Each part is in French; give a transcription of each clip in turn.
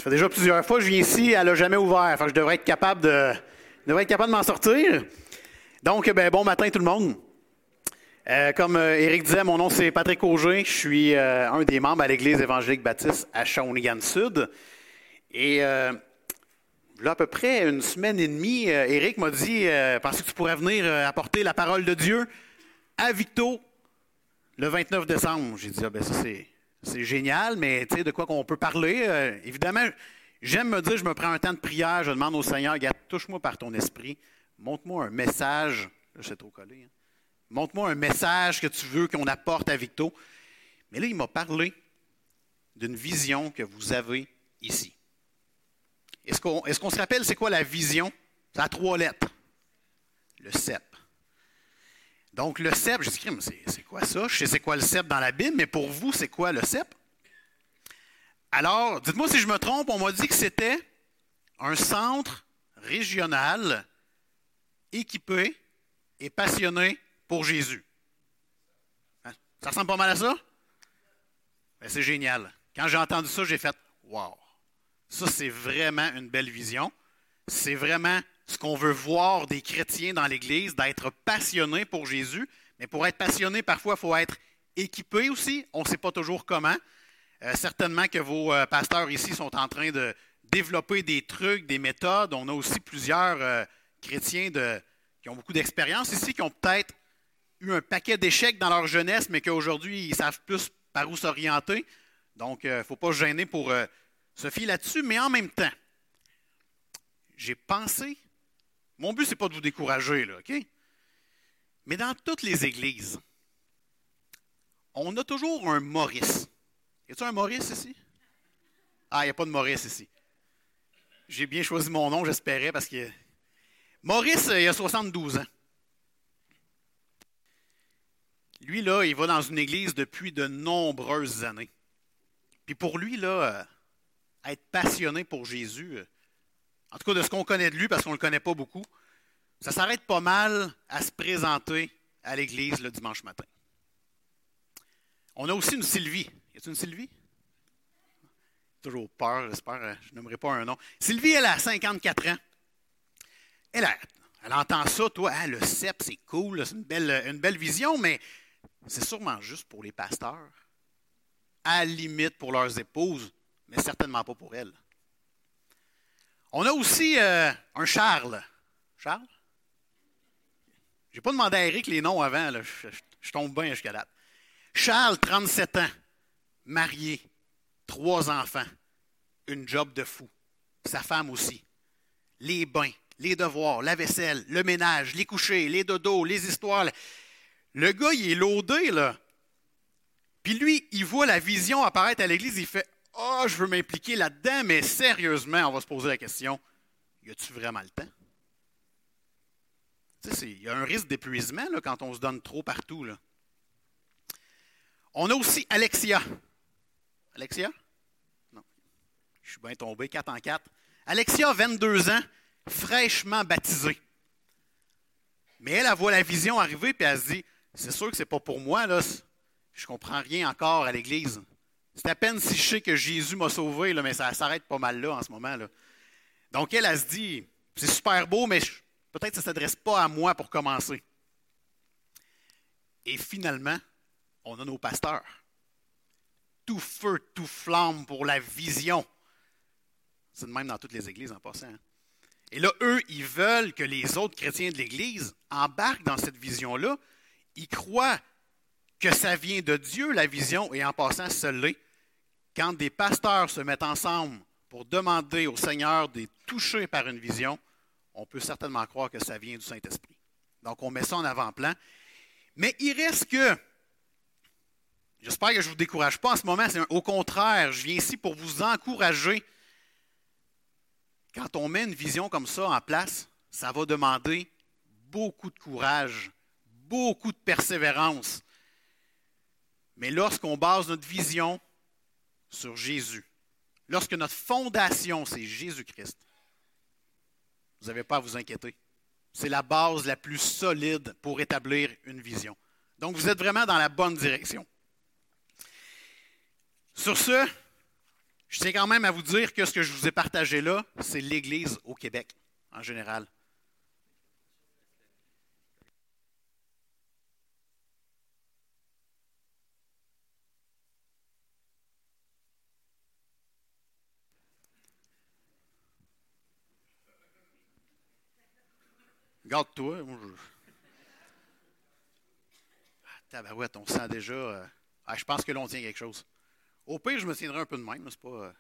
Ça fait déjà plusieurs fois que je viens ici, elle n'a jamais ouvert. Fait que je devrais être capable de m'en sortir. Donc, bon matin tout le monde. Comme Éric disait, mon nom c'est Patrick Auger. Je suis un des membres à l'Église évangélique baptiste à Shawinigan-Sud. Et là, à peu près une semaine et demie, Éric m'a dit « Pensez que tu pourrais venir apporter la parole de Dieu à Victo le 29 décembre. » J'ai dit « ça c'est génial, mais tu sais, de quoi qu'on peut parler? Évidemment, j'aime me dire, je me prends un temps de prière, je demande au Seigneur, regarde, touche-moi par ton esprit, montre-moi un message. Là, c'est trop collé. Hein? Montre-moi un message que tu veux qu'on apporte à Victo. Mais là, il m'a parlé d'une vision que vous avez ici. Est-ce qu'on se rappelle, c'est quoi la vision? Ça a 3 lettres. Le CEP. Donc, le CEP, j'ai dit, c'est quoi ça? Je sais c'est quoi le CEP dans la Bible, mais pour vous, c'est quoi le CEP? Alors, dites-moi si je me trompe, on m'a dit que c'était un centre régional équipé et passionné pour Jésus. Ça ressemble pas mal à ça? Ben, c'est génial. Quand j'ai entendu ça, j'ai fait « Wow! » Ça, c'est vraiment une belle vision. C'est vraiment ce qu'on veut voir des chrétiens dans l'Église, d'être passionnés pour Jésus. Mais pour être passionné, parfois, il faut être équipé aussi. On ne sait pas toujours comment. Certainement que vos pasteurs ici sont en train de développer des trucs, des méthodes. On a aussi plusieurs chrétiens qui ont beaucoup d'expérience ici, qui ont peut-être eu un paquet d'échecs dans leur jeunesse, mais qu'aujourd'hui, ils savent plus par où s'orienter. Donc, il ne faut pas se gêner pour se fier là-dessus. Mais en même temps, j'ai pensé, mon but, ce n'est pas de vous décourager, là, OK? Mais dans toutes les églises, on a toujours un Maurice. Y a-t-il un Maurice ici? Ah, il n'y a pas de Maurice ici. J'ai bien choisi mon nom, j'espérais, parce que Maurice, il a 72 ans. Lui, là, il va dans une église depuis de nombreuses années. Puis pour lui, là, être passionné pour Jésus, en tout cas de ce qu'on connaît de lui, parce qu'on ne le connaît pas beaucoup, ça s'arrête pas mal à se présenter à l'église le dimanche matin. On a aussi une Sylvie. Y a-t-il une Sylvie? Toujours peur, j'espère, je n'aimerais pas un nom. Sylvie, elle a 54 ans. Elle entend ça, toi, hein, le CEP, c'est cool, là, c'est une belle vision, mais c'est sûrement juste pour les pasteurs. À la limite pour leurs épouses, mais certainement pas pour elles. On a aussi un Charles. Charles? Je n'ai pas demandé à Eric les noms avant, là. Je tombe bien jusqu'à date. Charles, 37 ans, marié, 3 enfants, une job de fou. Sa femme aussi. Les bains, les devoirs, la vaisselle, le ménage, les couchers, les dodos, les histoires. Le gars, il est loadé, là. Puis lui, il voit la vision apparaître à l'église, il fait « Ah, je veux m'impliquer là-dedans, mais sérieusement, on va se poser la question, y a-tu vraiment le temps? » Tu sais, il y a un risque d'épuisement là, quand on se donne trop partout, là. On a aussi Alexia. Alexia? Non. Je suis bien tombé, 4 en 4. Alexia, 22 ans, fraîchement baptisée. Mais elle voit la vision arriver et elle se dit, c'est sûr que c'est pas pour moi, là. Je comprends rien encore à l'Église. C'est à peine si je sais que Jésus m'a sauvé, là, mais ça s'arrête pas mal là en ce moment, là. Donc elle se dit, c'est super beau, mais peut-être que ça ne s'adresse pas à moi pour commencer. Et finalement, on a nos pasteurs. Tout feu, tout flamme pour la vision. C'est de même dans toutes les églises en passant. Hein? Et là, eux, ils veulent que les autres chrétiens de l'Église embarquent dans cette vision-là. Ils croient que ça vient de Dieu, la vision, et en passant, ça l'est. Quand des pasteurs se mettent ensemble pour demander au Seigneur d'être touchés par une vision, on peut certainement croire que ça vient du Saint-Esprit. Donc, on met ça en avant-plan. Mais il reste que, j'espère que je ne vous décourage pas en ce moment, au contraire, je viens ici pour vous encourager. Quand on met une vision comme ça en place, ça va demander beaucoup de courage, beaucoup de persévérance. Mais lorsqu'on base notre vision sur Jésus, lorsque notre fondation, c'est Jésus-Christ, vous n'avez pas à vous inquiéter. C'est la base la plus solide pour établir une vision. Donc, vous êtes vraiment dans la bonne direction. Sur ce, Je tiens quand même à vous dire que ce que je vous ai partagé là, c'est l'Église au Québec, en général. Garde-toi. Tabarouette, on sent déjà. Je pense que l'on tient quelque chose. Au pire, je me tiendrai un peu de même, c'est pas.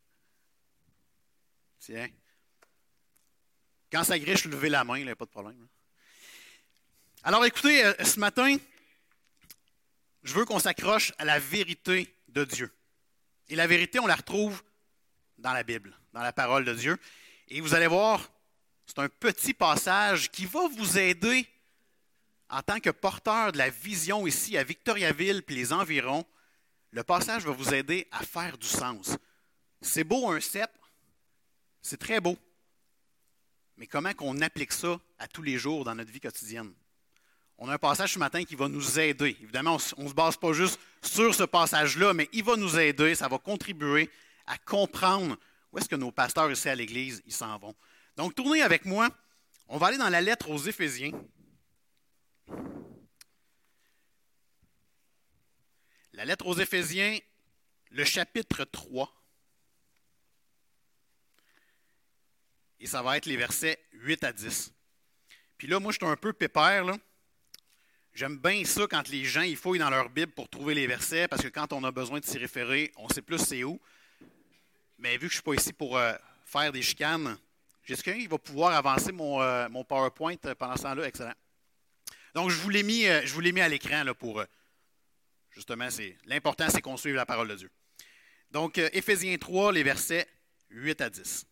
Tiens. Quand ça griche, levez la main, il n'y a pas de problème. Alors écoutez, ce matin, je veux qu'on s'accroche à la vérité de Dieu. Et la vérité, on la retrouve dans la Bible, dans la parole de Dieu. Et vous allez voir, c'est un petit passage qui va vous aider en tant que porteur de la vision ici à Victoriaville puis les environs. Le passage va vous aider à faire du sens. C'est beau un cep, c'est très beau. Mais comment qu'on applique ça à tous les jours dans notre vie quotidienne? On a un passage ce matin qui va nous aider. Évidemment, on ne se base pas juste sur ce passage-là, mais il va nous aider, ça va contribuer à comprendre où est-ce que nos pasteurs ici à l'Église ils s'en vont. Donc, tournez avec moi. On va aller dans la lettre aux Éphésiens. La lettre aux Éphésiens, le chapitre 3. Et ça va être les versets 8 à 10. Puis là, moi, je suis un peu pépère, là. J'aime bien ça quand les gens ils fouillent dans leur Bible pour trouver les versets, parce que quand on a besoin de s'y référer, on sait plus c'est où. Mais vu que je ne suis pas ici pour faire des chicanes, j'ai quelqu'un qui va pouvoir avancer mon PowerPoint pendant ce temps-là. Excellent. Donc, je vous l'ai mis à l'écran là, pour... justement, l'important, c'est qu'on suive la parole de Dieu. Donc, Éphésiens 3, les versets 8 à 10.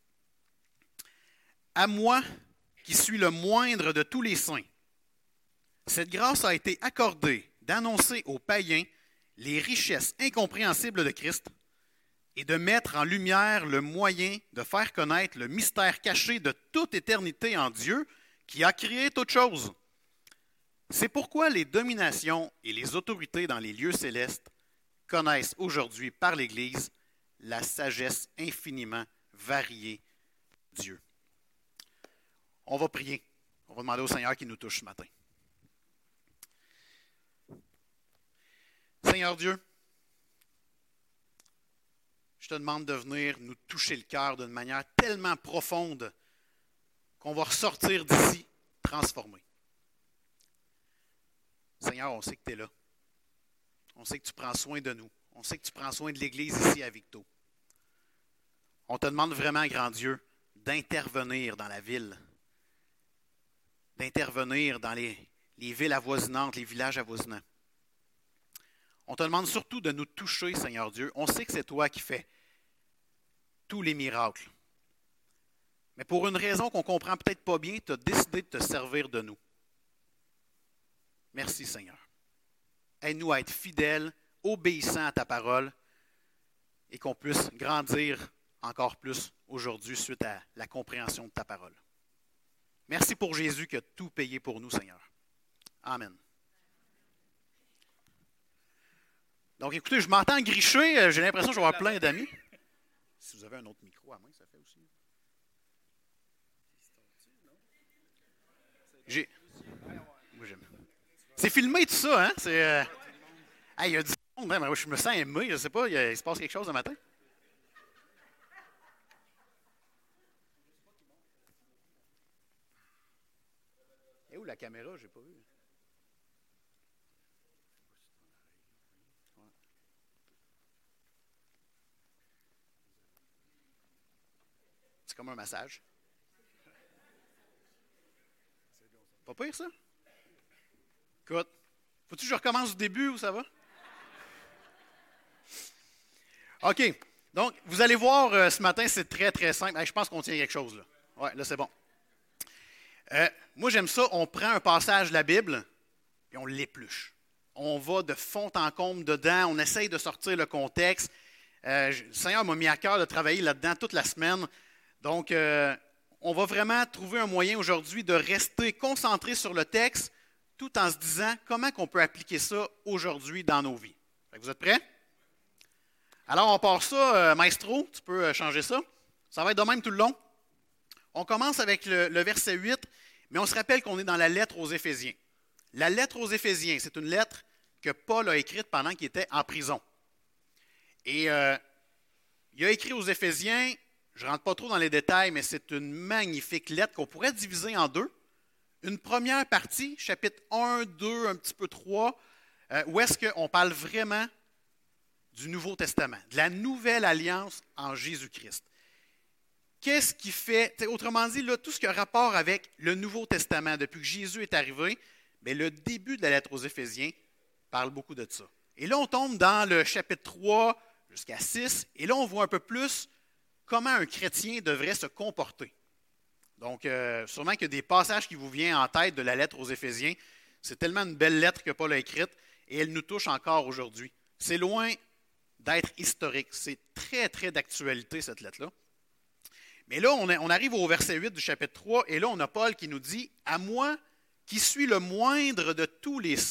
À moi, qui suis le moindre de tous les saints, cette grâce a été accordée d'annoncer aux païens les richesses incompréhensibles de Christ et de mettre en lumière le moyen de faire connaître le mystère caché de toute éternité en Dieu qui a créé toutes choses. C'est pourquoi les dominations et les autorités dans les lieux célestes connaissent aujourd'hui par l'Église la sagesse infiniment variée de Dieu. On va prier. On va demander au Seigneur qui nous touche ce matin. Seigneur Dieu, je te demande de venir nous toucher le cœur d'une manière tellement profonde qu'on va ressortir d'ici transformé. Seigneur, on sait que tu es là. On sait que tu prends soin de nous. On sait que tu prends soin de l'Église ici à Victo. On te demande vraiment, grand Dieu, d'intervenir dans la ville, d'intervenir dans les villes avoisinantes, les villages avoisinants. On te demande surtout de nous toucher, Seigneur Dieu. On sait que c'est toi qui fais tous les miracles. Mais pour une raison qu'on ne comprend peut-être pas bien, tu as décidé de te servir de nous. Merci, Seigneur. Aide-nous à être fidèles, obéissants à ta parole et qu'on puisse grandir encore plus aujourd'hui suite à la compréhension de ta parole. Merci pour Jésus qui a tout payé pour nous, Seigneur. Amen. Donc, écoutez, je m'entends gricher. J'ai l'impression que je vais avoir plein d'amis. Si vous avez un autre micro à main, ça fait aussi. Moi, j'aime. C'est filmé tout ça, hein? Il y a du monde, hein? Je me sens aimé. Je ne sais pas, il se passe quelque chose ce matin. Et où la caméra? Je n'ai pas vu. C'est comme un massage. Pas pire, ça? Écoute, faut-tu que je recommence du début ou ça va? OK. Donc, vous allez voir, ce matin, c'est très, très simple. Je pense qu'on tient quelque chose, là. Ouais, là, c'est bon. Moi, j'aime ça. On prend un passage de la Bible et on l'épluche. On va de fond en comble dedans. On essaye de sortir le contexte. Le Seigneur m'a mis à cœur de travailler là-dedans toute la semaine. Donc, on va vraiment trouver un moyen aujourd'hui de rester concentré sur le texte tout en se disant comment on peut appliquer ça aujourd'hui dans nos vies. Vous êtes prêts? Alors, on part ça, Maestro, tu peux changer ça. Ça va être de même tout le long. On commence avec le verset 8, mais on se rappelle qu'on est dans la lettre aux Éphésiens. La lettre aux Éphésiens, c'est une lettre que Paul a écrite pendant qu'il était en prison. Et il a écrit aux Éphésiens, je ne rentre pas trop dans les détails, mais c'est une magnifique lettre qu'on pourrait diviser en deux. Une première partie, chapitre 1, 2, un petit peu 3, où est-ce qu'on parle vraiment du Nouveau Testament, de la nouvelle alliance en Jésus-Christ. Qu'est-ce qui fait, autrement dit, là, tout ce qui a rapport avec le Nouveau Testament, depuis que Jésus est arrivé, bien, le début de la lettre aux Éphésiens parle beaucoup de ça. Et là, on tombe dans le chapitre 3 jusqu'à 6, et là, on voit un peu plus comment un chrétien devrait se comporter. Donc, sûrement qu'il y a des passages qui vous viennent en tête de la lettre aux Éphésiens. C'est tellement une belle lettre que Paul a écrite, et elle nous touche encore aujourd'hui. C'est loin d'être historique. C'est très, très d'actualité, cette lettre-là. Mais là, on arrive au verset 8 du chapitre 3, et là, on a Paul qui nous dit « À moi, qui suis le moindre de tous les saints. »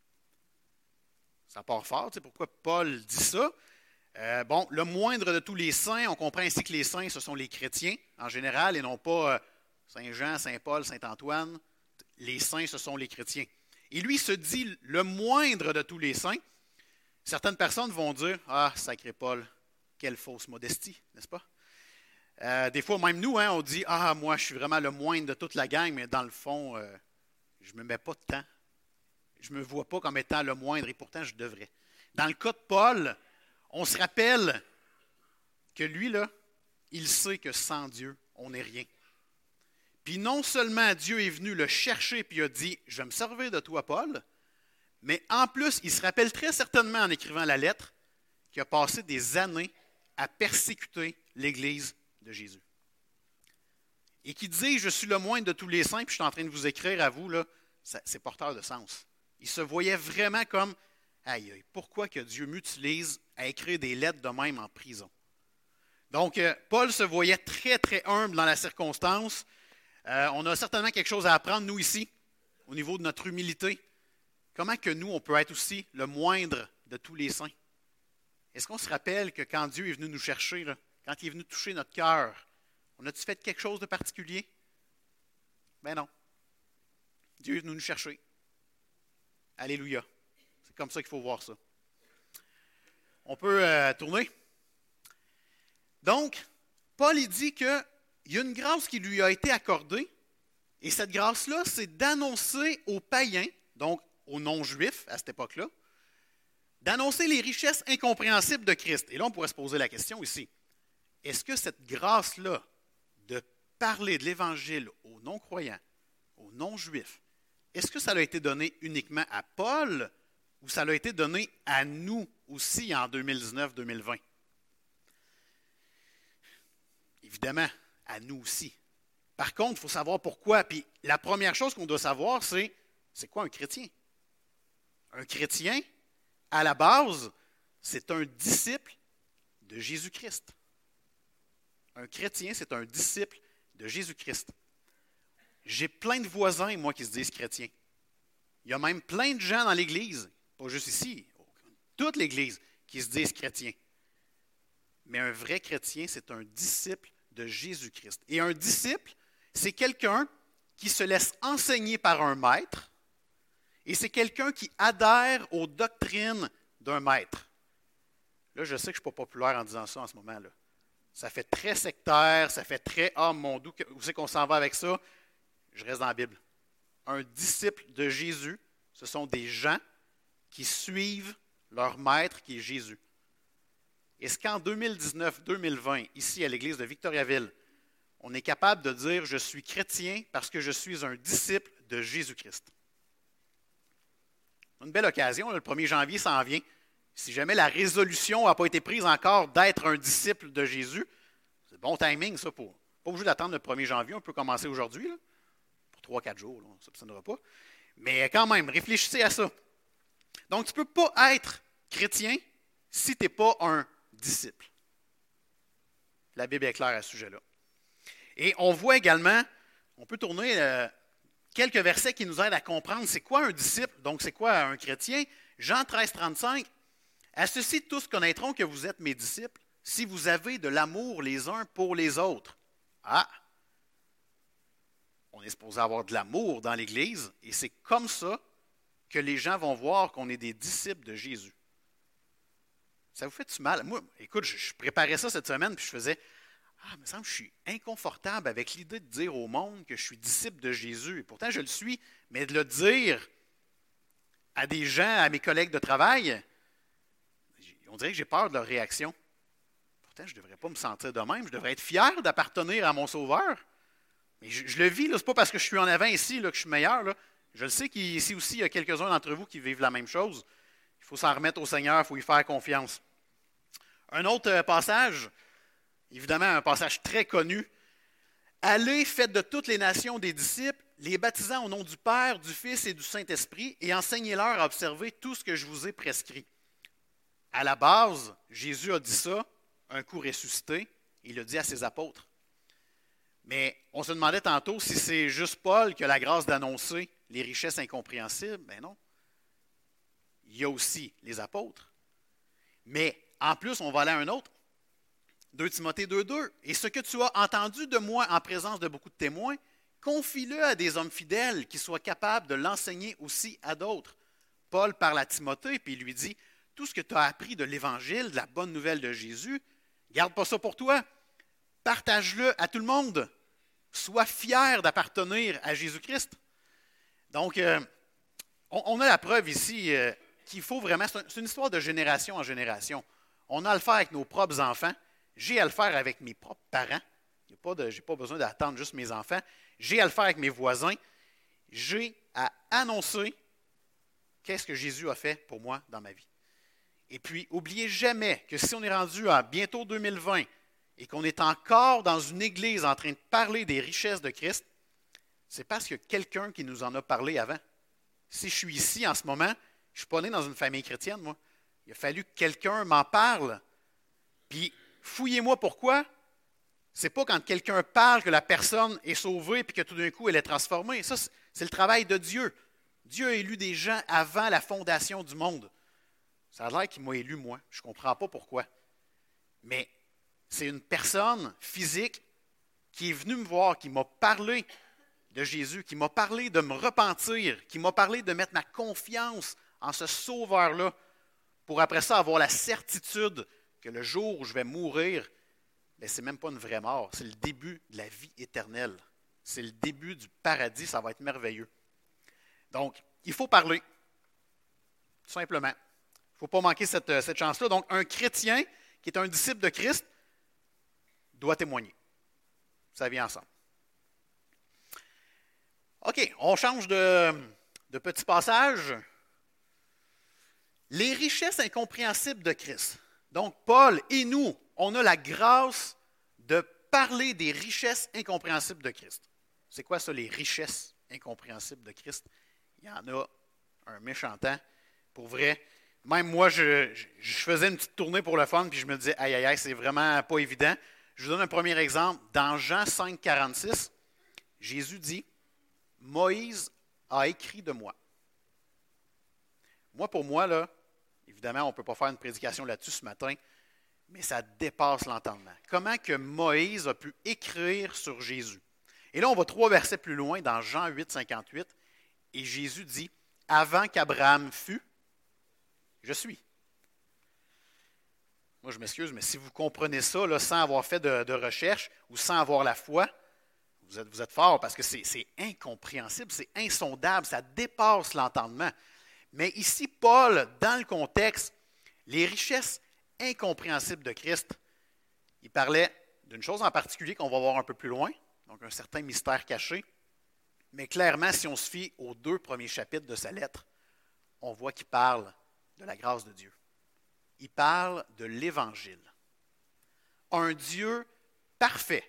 Ça part fort, tu sais pourquoi Paul dit ça. Le moindre de tous les saints, on comprend ainsi que les saints, ce sont les chrétiens en général, et non pas Saint Jean, Saint Paul, Saint Antoine. Les saints, ce sont les chrétiens. Et lui se dit le moindre de tous les saints. Certaines personnes vont dire « Ah, sacré Paul, quelle fausse modestie, n'est-ce pas? » Des fois, même nous, on dit « Ah, moi, je suis vraiment le moindre de toute la gang, mais dans le fond, je ne me mets pas de temps. Je ne me vois pas comme étant le moindre, et pourtant, je devrais. » Dans le cas de Paul, on se rappelle que lui, là, il sait que sans Dieu, on n'est rien. Puis non seulement Dieu est venu le chercher et a dit « Je vais me servir de toi, Paul », mais en plus, il se rappelle très certainement en écrivant la lettre qu'il a passé des années à persécuter l'Église de Jésus. Et qui dit « Je suis le moindre de tous les saints », puis je suis en train de vous écrire à vous, là, c'est porteur de sens. Il se voyait vraiment comme « Aïe, aïe, pourquoi que Dieu m'utilise à écrire des lettres de même en prison? » Donc, Paul se voyait très, très humble dans la circonstance. On a certainement quelque chose à apprendre, nous, ici, au niveau de notre humilité. Comment que nous, on peut être aussi le moindre de tous les saints? Est-ce qu'on se rappelle que quand Dieu est venu nous chercher, là, quand il est venu toucher notre cœur, on a-tu fait quelque chose de particulier? Ben non. Dieu est venu nous chercher. Alléluia. C'est comme ça qu'il faut voir ça. On peut tourner. Donc, Paul il dit qu'il y a une grâce qui lui a été accordée, et cette grâce-là, c'est d'annoncer aux païens, donc aux non-juifs à cette époque-là, d'annoncer les richesses incompréhensibles de Christ. Et là, on pourrait se poser la question ici. Est-ce que cette grâce-là de parler de l'Évangile aux non-croyants, aux non-juifs, est-ce que ça a été donné uniquement à Paul ou ça a été donné à nous aussi en 2019-2020? Évidemment, à nous aussi. Par contre, il faut savoir pourquoi. Puis la première chose qu'on doit savoir, c'est quoi un chrétien? Un chrétien, à la base, c'est un disciple de Jésus-Christ. Un chrétien, c'est un disciple de Jésus-Christ. J'ai plein de voisins, moi, qui se disent chrétiens. Il y a même plein de gens dans l'Église, pas juste ici, toute l'Église, qui se disent chrétiens. Mais un vrai chrétien, c'est un disciple de Jésus-Christ. Et un disciple, c'est quelqu'un qui se laisse enseigner par un maître, et c'est quelqu'un qui adhère aux doctrines d'un maître. Là, je sais que je ne suis pas populaire en disant ça en ce moment-là. Ça fait très sectaire, ça fait très « Ah, mon Dieu, où c'est qu'on s'en va avec ça? » Je reste dans la Bible. Un disciple de Jésus, ce sont des gens qui suivent leur maître qui est Jésus. Est-ce qu'en 2019-2020, ici à l'église de Victoriaville, on est capable de dire « Je suis chrétien parce que je suis un disciple de Jésus-Christ ». Une belle occasion, le 1er janvier s'en vient. Si jamais la résolution n'a pas été prise encore d'être un disciple de Jésus, c'est bon timing ça pour. Pas obligé d'attendre le 1er janvier, on peut commencer aujourd'hui, là, pour 3-4 jours, là, on ne s'obstinera pas. Mais quand même, réfléchissez à ça. Donc, tu ne peux pas être chrétien si tu n'es pas un disciple. La Bible est claire à ce sujet-là. Et on voit également, on peut tourner quelques versets qui nous aident à comprendre c'est quoi un disciple, donc c'est quoi un chrétien. Jean 13, 35, À ceci, tous connaîtront que vous êtes mes disciples, si vous avez de l'amour les uns pour les autres. Ah! On est supposé avoir de l'amour dans l'Église, et c'est comme ça que les gens vont voir qu'on est des disciples de Jésus. Ça vous fait-tu mal? Moi, écoute, je préparais ça cette semaine, puis je faisais, il me semble que je suis inconfortable avec l'idée de dire au monde que je suis disciple de Jésus. Et pourtant, je le suis, mais de le dire à des gens, à mes collègues de travail, on dirait que j'ai peur de leur réaction. Pourtant, je ne devrais pas me sentir de même. Je devrais être fier d'appartenir à mon Sauveur. Mais je le vis, ce n'est pas parce que je suis en avant ici là, que je suis meilleur. Là. Je le sais qu'ici aussi, il y a quelques-uns d'entre vous qui vivent la même chose. Il faut s'en remettre au Seigneur, il faut y faire confiance. Un autre passage, évidemment un passage très connu. Allez, faites de toutes les nations des disciples, les baptisant au nom du Père, du Fils et du Saint-Esprit, et enseignez-leur à observer tout ce que je vous ai prescrit. À la base, Jésus a dit ça, un coup ressuscité, il l'a dit à ses apôtres. Mais on se demandait tantôt si c'est juste Paul qui a la grâce d'annoncer les richesses incompréhensibles. Ben non. Il y a aussi les apôtres. Mais en plus, on va aller à un autre. 2 Timothée 2,2. Et ce que tu as entendu de moi en présence de beaucoup de témoins, confie-le à des hommes fidèles qui soient capables de l'enseigner aussi à d'autres. Paul parle à Timothée et il lui dit, tout ce que tu as appris de l'Évangile, de la bonne nouvelle de Jésus, garde pas ça pour toi. Partage-le à tout le monde. Sois fier d'appartenir à Jésus-Christ. Donc, on a la preuve ici qu'il faut vraiment, c'est une histoire de génération en génération. On a à le faire avec nos propres enfants. J'ai à le faire avec mes propres parents. Je n'ai pas besoin d'attendre juste mes enfants. J'ai à le faire avec mes voisins. J'ai à annoncer qu'est-ce que Jésus a fait pour moi dans ma vie. Et puis, n'oubliez jamais que si on est rendu à bientôt 2020 et qu'on est encore dans une église en train de parler des richesses de Christ, c'est parce qu'il y a quelqu'un qui nous en a parlé avant. Si je suis ici en ce moment, je ne suis pas né dans une famille chrétienne, moi. Il a fallu que quelqu'un m'en parle. Puis, fouillez-moi pourquoi. C'est pas quand quelqu'un parle que la personne est sauvée et que tout d'un coup elle est transformée. Ça, c'est le travail de Dieu. Dieu a élu des gens avant la fondation du monde. Ça a l'air qu'il m'a élu, moi. Je ne comprends pas pourquoi. Mais c'est une personne physique qui est venue me voir, qui m'a parlé de Jésus, qui m'a parlé de me repentir, qui m'a parlé de mettre ma confiance en ce Sauveur-là pour après ça avoir la certitude que le jour où je vais mourir, ce n'est même pas une vraie mort, c'est le début de la vie éternelle. C'est le début du paradis, ça va être merveilleux. Donc, il faut parler, tout simplement. Il ne faut pas manquer cette chance-là. Donc, un chrétien qui est un disciple de Christ doit témoigner. Ça vient ensemble. OK, on change de petit passage. Les richesses incompréhensibles de Christ. Donc, Paul et nous, on a la grâce de parler des richesses incompréhensibles de Christ. C'est quoi ça, les richesses incompréhensibles de Christ? Il y en a un méchant temps. Pour vrai, même moi, je faisais une petite tournée pour le fun, puis je me disais, aïe, aïe, aïe, c'est vraiment pas évident. Je vous donne un premier exemple. Dans Jean 5, 46, Jésus dit, Moïse a écrit de moi. Moi, pour moi, là, évidemment, on ne peut pas faire une prédication là-dessus ce matin, mais ça dépasse l'entendement. Comment que Moïse a pu écrire sur Jésus? Et là, on va 3 versets plus loin, dans Jean 8, 58, et Jésus dit, « Avant qu'Abraham fût, je suis. » Moi, je m'excuse, mais si vous comprenez ça là, sans avoir fait de recherche ou sans avoir la foi, vous êtes fort parce que c'est incompréhensible, c'est insondable, ça dépasse l'entendement. Mais ici, Paul, dans le contexte, les richesses incompréhensibles de Christ, il parlait d'une chose en particulier qu'on va voir un peu plus loin, donc un certain mystère caché. Mais clairement, si on se fie aux 2 premiers chapitres de sa lettre, on voit qu'il parle de la grâce de Dieu. Il parle de l'Évangile. Un Dieu parfait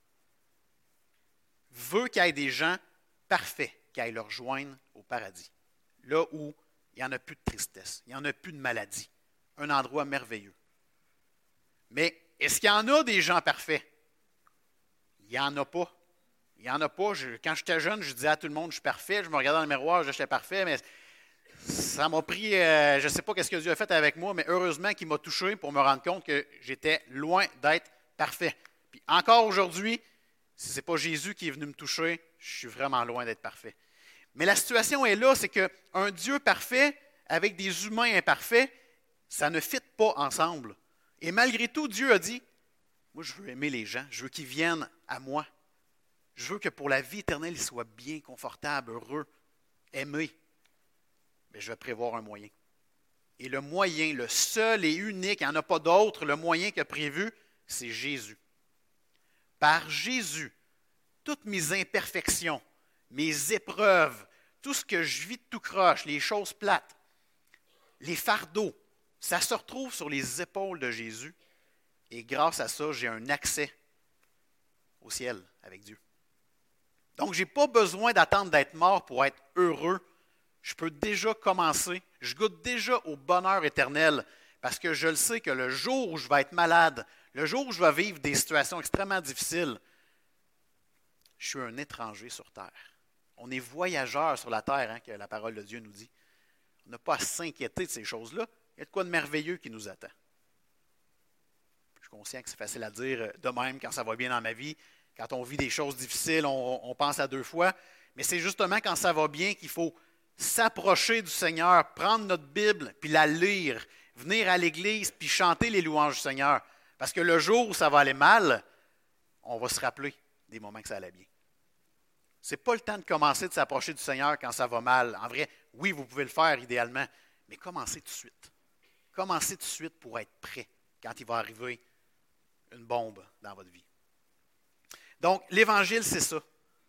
veut qu'il y ait des gens parfaits qui aillent le rejoindre au paradis. Là où il n'y en a plus de tristesse, il n'y en a plus de maladie. Un endroit merveilleux. Mais est-ce qu'il y en a des gens parfaits? Il n'y en a pas. Il n'y en a pas. Quand j'étais jeune, je disais à tout le monde, je suis parfait. Je me regardais dans le miroir, j'étais parfait, mais Ça m'a pris, je ne sais pas ce que Dieu a fait avec moi, mais heureusement qu'il m'a touché pour me rendre compte que j'étais loin d'être parfait. Puis encore aujourd'hui, si ce n'est pas Jésus qui est venu me toucher, je suis vraiment loin d'être parfait. Mais la situation est là, c'est qu'un Dieu parfait avec des humains imparfaits, ça ne fit pas ensemble. Et malgré tout, Dieu a dit, moi je veux aimer les gens, je veux qu'ils viennent à moi. Je veux que pour la vie éternelle, ils soient bien confortables, heureux, aimés. Mais je vais prévoir un moyen. Et le moyen, le seul et unique, il n'y en a pas d'autre, le moyen qu'il a prévu, c'est Jésus. Par Jésus, toutes mes imperfections, mes épreuves, tout ce que je vis de tout croche, les choses plates, les fardeaux, ça se retrouve sur les épaules de Jésus. Et grâce à ça, j'ai un accès au ciel avec Dieu. Donc, je n'ai pas besoin d'attendre d'être mort pour être heureux. Je peux déjà commencer. Je goûte déjà au bonheur éternel parce que je le sais que le jour où je vais être malade, le jour où je vais vivre des situations extrêmement difficiles, je suis un étranger sur terre. On est voyageurs sur la terre, que la parole de Dieu nous dit. On n'a pas à s'inquiéter de ces choses-là. Il y a de quoi de merveilleux qui nous attend. Je suis conscient que c'est facile à dire de même quand ça va bien dans ma vie. Quand on vit des choses difficiles, on pense à deux fois. Mais c'est justement quand ça va bien qu'il faut s'approcher du Seigneur, prendre notre Bible, puis la lire, venir à l'Église, puis chanter les louanges du Seigneur. Parce que le jour où ça va aller mal, on va se rappeler des moments que ça allait bien. Ce n'est pas le temps de commencer de s'approcher du Seigneur quand ça va mal. En vrai, oui, vous pouvez le faire idéalement, mais commencez tout de suite. Commencez tout de suite pour être prêt quand il va arriver une bombe dans votre vie. Donc, l'Évangile, c'est ça.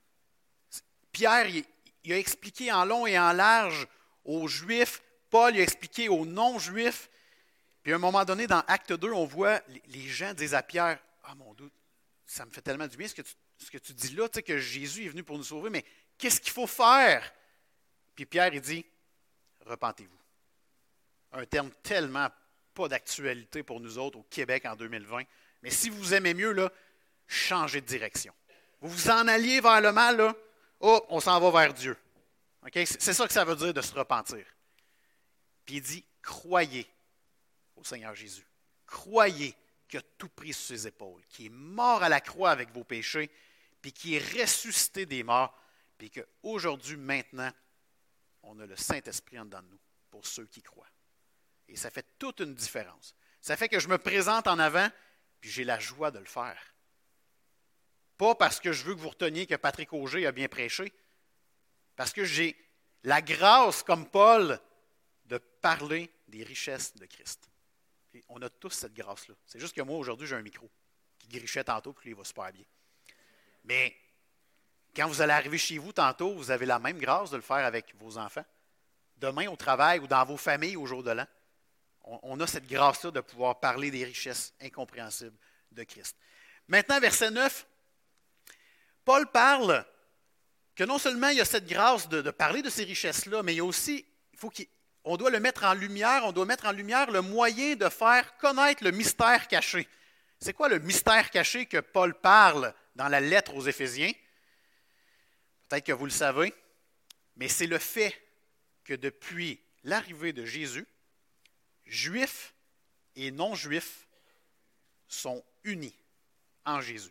Pierre, il a expliqué en long et en large aux Juifs. Paul, il a expliqué aux non-Juifs. Puis à un moment donné, dans Acte 2, on voit les gens disent à Pierre, « Ah mon Dieu, ça me fait tellement du bien ce que tu dis là, tu sais que Jésus est venu pour nous sauver, mais qu'est-ce qu'il faut faire? » Puis Pierre, il dit, « Repentez-vous. » Un terme tellement pas d'actualité pour nous autres au Québec en 2020. Mais si vous aimez mieux, là, changez de direction. Vous vous en alliez vers le mal, là, oh, on s'en va vers Dieu. Okay? C'est ça que ça veut dire de se repentir. Puis il dit, croyez au Seigneur Jésus. Croyez qu'il a tout pris sur ses épaules, qu'il est mort à la croix avec vos péchés, puis qu'il est ressuscité des morts, puis qu'aujourd'hui, maintenant, on a le Saint-Esprit en dedans de nous pour ceux qui croient. Et ça fait toute une différence. Ça fait que je me présente en avant, puis j'ai la joie de le faire. Pas parce que je veux que vous reteniez que Patrick Auger a bien prêché, parce que j'ai la grâce, comme Paul, de parler des richesses de Christ. Et on a tous cette grâce-là. C'est juste que moi, aujourd'hui, j'ai un micro qui grichait tantôt, puis il va super bien. Mais quand vous allez arriver chez vous tantôt, vous avez la même grâce de le faire avec vos enfants. Demain, au travail ou dans vos familles au jour de l'an, on a cette grâce-là de pouvoir parler des richesses incompréhensibles de Christ. Maintenant, verset 9, Paul parle que non seulement il y a cette grâce de parler de ces richesses-là, mais il y a aussi, on doit le mettre en lumière, on doit mettre en lumière le moyen de faire connaître le mystère caché. C'est quoi le mystère caché que Paul parle dans la lettre aux Éphésiens? Peut-être que vous le savez, mais c'est le fait que depuis l'arrivée de Jésus, Juifs et non-Juifs sont unis en Jésus.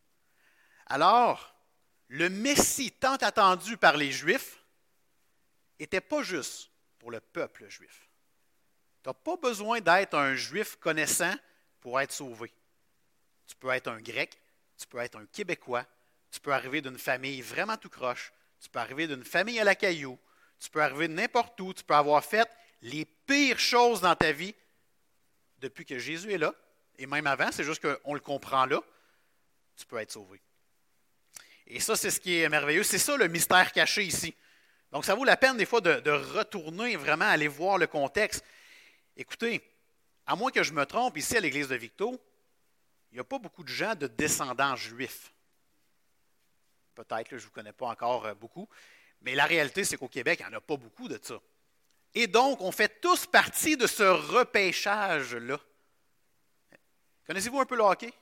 Alors, le Messie tant attendu par les Juifs n'était pas juste pour le peuple juif. Tu n'as pas besoin d'être un Juif connaissant pour être sauvé. Tu peux être un Grec, tu peux être un Québécois, tu peux arriver d'une famille vraiment tout croche, tu peux arriver d'une famille à la caillou, tu peux arriver de n'importe où, tu peux avoir fait les pires choses dans ta vie depuis que Jésus est là, et même avant, c'est juste qu'on le comprend là, tu peux être sauvé. Et ça, c'est ce qui est merveilleux. C'est ça le mystère caché ici. Donc, ça vaut la peine des fois de retourner vraiment, aller voir le contexte. Écoutez, à moins que je me trompe, ici à l'Église de Victo, il n'y a pas beaucoup de gens de descendants juifs. Peut-être, je ne vous connais pas encore beaucoup, mais la réalité, c'est qu'au Québec, il n'y en a pas beaucoup de ça. Et donc, on fait tous partie de ce repêchage-là. Connaissez-vous un peu le hockey?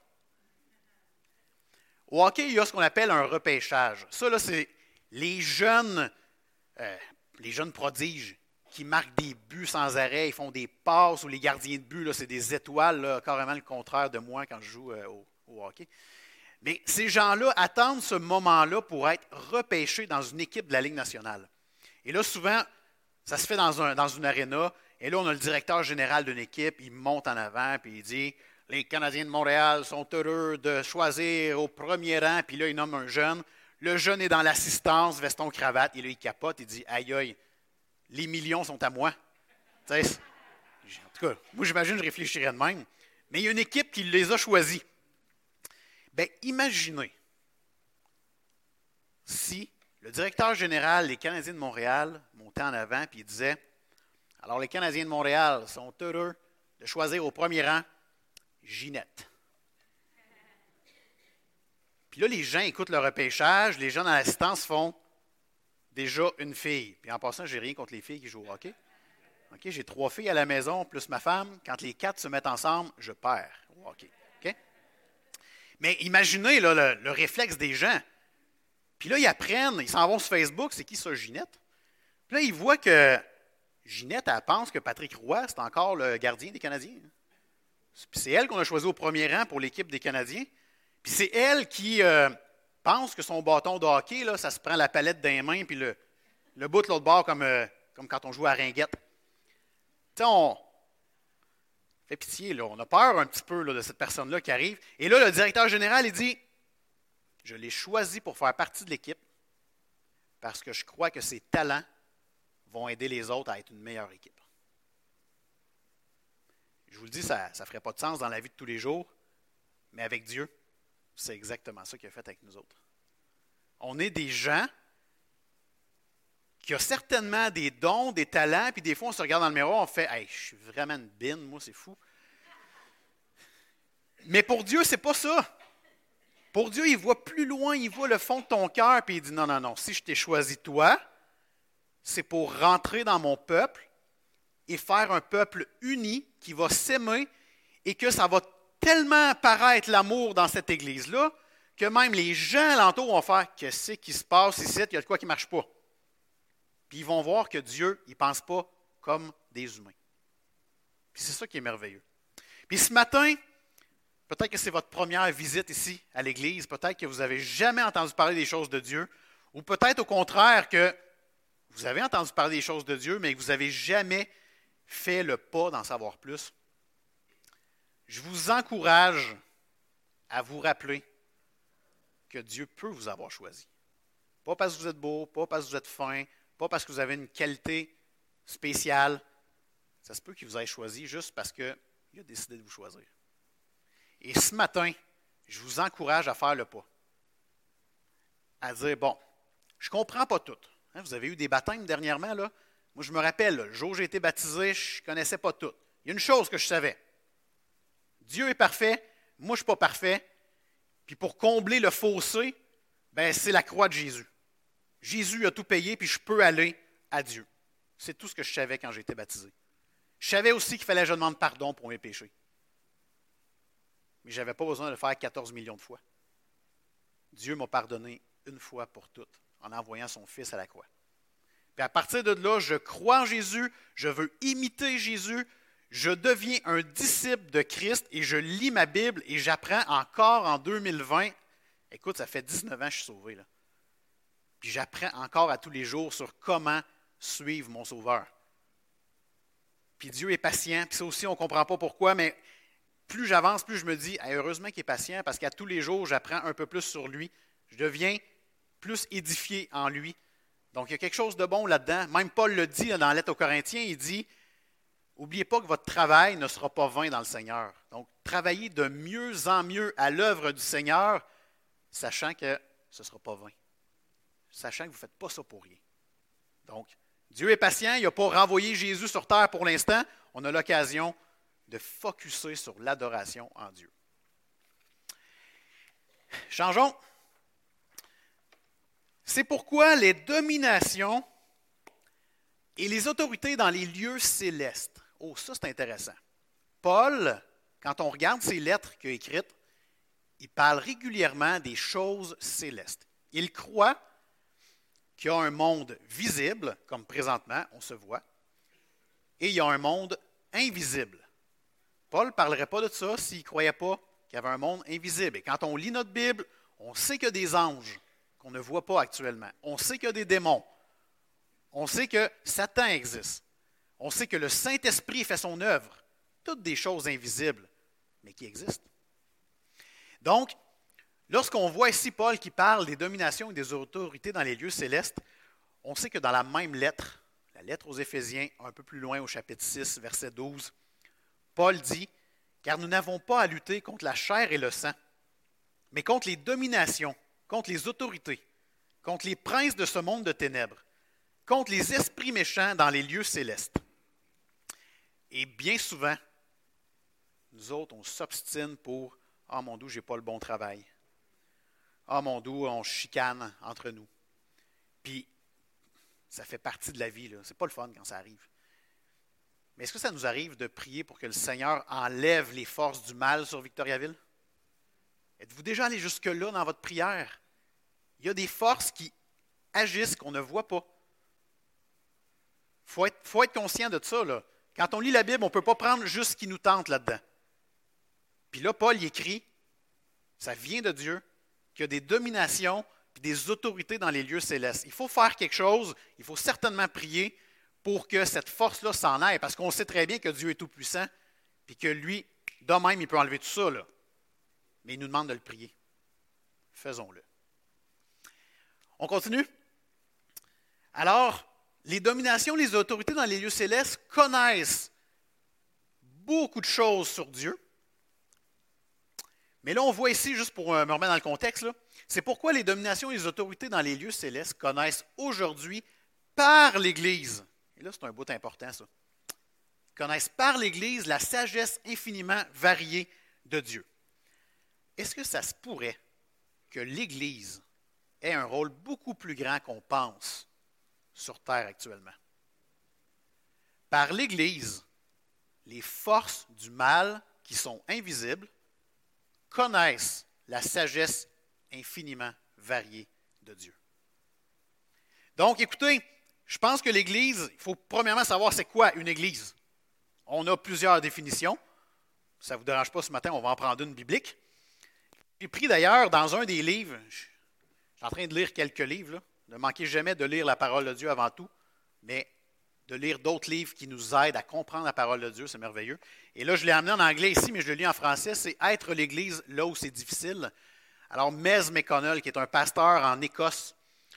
Au hockey, il y a ce qu'on appelle un repêchage. Ça, là, c'est les jeunes prodiges qui marquent des buts sans arrêt, ils font des passes, ou les gardiens de but, là, c'est des étoiles, là, carrément le contraire de moi quand je joue au hockey. Mais ces gens-là attendent ce moment-là pour être repêchés dans une équipe de la Ligue nationale. Et là, souvent, ça se fait dans une aréna, et là, on a le directeur général d'une équipe, il monte en avant, puis il dit « Les Canadiens de Montréal sont heureux de choisir au premier rang », puis là, il nomme un jeune. Le jeune est dans l'assistance, veston-cravate, et là, il capote, il dit « Aïe, aïe, les millions sont à moi. » En tout cas, moi, j'imagine que je réfléchirais de même. Mais il y a une équipe qui les a choisis. Bien, imaginez si le directeur général des Canadiens de Montréal montait en avant et disait « Alors, les Canadiens de Montréal sont heureux de choisir au premier rang Ginette. » Puis là, les gens écoutent le repêchage, les gens dans l'assistance font déjà une fille. Puis en passant, je n'ai rien contre les filles qui jouent au hockey. Okay, j'ai 3 filles à la maison, plus ma femme. Quand les 4 se mettent ensemble, je perds au hockey. Okay? Mais imaginez là, le réflexe des gens. Puis là, ils apprennent, ils s'en vont sur Facebook, c'est qui ça, Ginette? Puis là, ils voient que Ginette, elle pense que Patrick Roy, c'est encore le gardien des Canadiens. Puis c'est elle qu'on a choisi au premier rang pour l'équipe des Canadiens. Puis c'est elle qui pense que son bâton de hockey, là, ça se prend la palette dans les mains, puis le bout de l'autre bord comme quand on joue à ringuette. Tu sais, on fait pitié, là, on a peur un petit peu là, de cette personne-là qui arrive. Et là, le directeur général, il dit « Je l'ai choisi pour faire partie de l'équipe parce que je crois que ses talents vont aider les autres à être une meilleure équipe. » Je vous le dis, ça ne ferait pas de sens dans la vie de tous les jours, mais avec Dieu, c'est exactement ça qu'il a fait avec nous autres. On est des gens qui ont certainement des dons, des talents, puis des fois, on se regarde dans le miroir, on fait « Hey, je suis vraiment une bine, moi, c'est fou. » Mais pour Dieu, c'est pas ça. Pour Dieu, il voit plus loin, il voit le fond de ton cœur, puis il dit « Non, non, non, si je t'ai choisi toi, c'est pour rentrer dans mon peuple et faire un peuple uni qui va s'aimer et que ça va tellement apparaître l'amour dans cette Église-là que même les gens alentour vont faire « Qu'est-ce qui se passe ici? Il y a de quoi qui ne marche pas. » Puis ils vont voir que Dieu, il ne pense pas comme des humains. Puis c'est ça qui est merveilleux. Puis ce matin, peut-être que c'est votre première visite ici à l'Église, peut-être que vous n'avez jamais entendu parler des choses de Dieu, ou peut-être au contraire que vous avez entendu parler des choses de Dieu, mais que vous n'avez jamais fait le pas d'en savoir plus. Je vous encourage à vous rappeler que Dieu peut vous avoir choisi. Pas parce que vous êtes beau, pas parce que vous êtes fin, pas parce que vous avez une qualité spéciale. Ça se peut qu'il vous ait choisi juste parce qu'il a décidé de vous choisir. Et ce matin, je vous encourage à faire le pas. À dire, bon, je ne comprends pas tout. Hein, vous avez eu des baptêmes dernièrement, là. Moi, je me rappelle, là, le jour où j'ai été baptisé, je ne connaissais pas tout. Il y a une chose que je savais. Dieu est parfait, moi, je ne suis pas parfait. Puis pour combler le fossé, ben, c'est la croix de Jésus. Jésus a tout payé, puis je peux aller à Dieu. C'est tout ce que je savais quand j'ai été baptisé. Je savais aussi qu'il fallait que je demande pardon pour mes péchés. Mais je n'avais pas besoin de le faire 14 millions de fois. Dieu m'a pardonné une fois pour toutes en envoyant son Fils à la croix. Puis à partir de là, je crois en Jésus, je veux imiter Jésus, je deviens un disciple de Christ et je lis ma Bible et j'apprends encore en 2020. Écoute, ça fait 19 ans que je suis sauvé, là. Puis j'apprends encore à tous les jours sur comment suivre mon Sauveur. Puis Dieu est patient, puis ça aussi, on ne comprend pas pourquoi, mais plus j'avance, plus je me dis, hey, heureusement qu'il est patient, parce qu'à tous les jours, j'apprends un peu plus sur lui. Je deviens plus édifié en lui. Donc, il y a quelque chose de bon là-dedans. Même Paul le dit dans la lettre aux Corinthiens, il dit, n'oubliez pas que votre travail ne sera pas vain dans le Seigneur. Donc, travaillez de mieux en mieux à l'œuvre du Seigneur, sachant que ce ne sera pas vain. Sachant que vous ne faites pas ça pour rien. Donc, Dieu est patient, il n'a pas renvoyé Jésus sur terre pour l'instant. On a l'occasion de focusser sur l'adoration en Dieu. Changeons. C'est pourquoi les dominations et les autorités dans les lieux célestes. Oh, ça c'est intéressant. Paul, quand on regarde ses lettres qu'il a écrites, il parle régulièrement des choses célestes. Il croit qu'il y a un monde visible, comme présentement, on se voit, et il y a un monde invisible. Paul ne parlerait pas de ça s'il ne croyait pas qu'il y avait un monde invisible. Et quand on lit notre Bible, on sait qu'il y a des anges qu'on ne voit pas actuellement. On sait qu'il y a des démons. On sait que Satan existe. On sait que le Saint-Esprit fait son œuvre. Toutes des choses invisibles, mais qui existent. Donc, lorsqu'on voit ici Paul qui parle des dominations et des autorités dans les lieux célestes, on sait que dans la même lettre, la lettre aux Éphésiens, un peu plus loin au chapitre 6, verset 12, Paul dit « Car nous n'avons pas à lutter contre la chair et le sang, mais contre les dominations, contre les autorités, contre les princes de ce monde de ténèbres, contre les esprits méchants dans les lieux célestes. » Et bien souvent, nous autres, on s'obstine pour « Ah, mon Dieu, je n'ai pas le bon travail. Ah, mon Dieu, on chicane entre nous. » Puis, ça fait partie de la vie. C'est pas le fun quand ça arrive. Mais est-ce que ça nous arrive de prier pour que le Seigneur enlève les forces du mal sur Victoriaville? Êtes-vous déjà allé jusque-là dans votre prière? Il y a des forces qui agissent qu'on ne voit pas. Il faut être conscient de ça, là. Quand on lit la Bible, on ne peut pas prendre juste ce qui nous tente là-dedans. Puis là, Paul y écrit, ça vient de Dieu, qu'il y a des dominations et des autorités dans les lieux célestes. Il faut faire quelque chose, il faut certainement prier pour que cette force-là s'en aille, parce qu'on sait très bien que Dieu est tout-puissant, puis que lui, de même, il peut enlever tout ça, là. Mais il nous demande de le prier. Faisons-le. On continue? Alors, les dominations, les autorités dans les lieux célestes connaissent beaucoup de choses sur Dieu. Mais là, on voit ici, juste pour me remettre dans le contexte, là, c'est pourquoi les dominations et les autorités dans les lieux célestes connaissent aujourd'hui par l'Église. Et là, c'est un bout important, ça. Connaissent par l'Église la sagesse infiniment variée de Dieu. Est-ce que ça se pourrait que l'Église ait un rôle beaucoup plus grand qu'on pense sur Terre actuellement? Par l'Église, les forces du mal qui sont invisibles connaissent la sagesse infiniment variée de Dieu. Donc, écoutez, je pense que l'Église, il faut premièrement savoir c'est quoi une Église. On a plusieurs définitions. Ça ne vous dérange pas ce matin, on va en prendre une biblique. J'ai pris d'ailleurs dans un des livres, je suis en train de lire quelques livres, là. Ne manquez jamais de lire la parole de Dieu avant tout, mais de lire d'autres livres qui nous aident à comprendre la parole de Dieu, c'est merveilleux. Et là, je l'ai amené en anglais ici, mais je le lis en français, c'est « Être l'Église là où c'est difficile ». Alors, Mez McConnell, qui est un pasteur en Écosse,